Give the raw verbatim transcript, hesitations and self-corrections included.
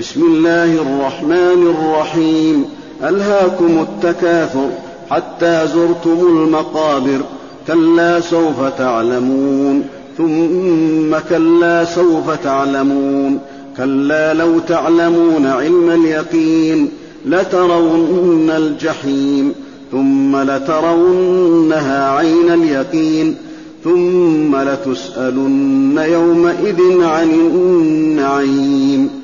بسم الله الرحمن الرحيم. ألهاكم التكاثر حتى زرتم المقابر، كلا سوف تعلمون ثم كلا سوف تعلمون، كلا لو تعلمون علم اليقين لترون الجحيم ثم لترونها عين اليقين ثم لتسألن يومئذ عن النعيم.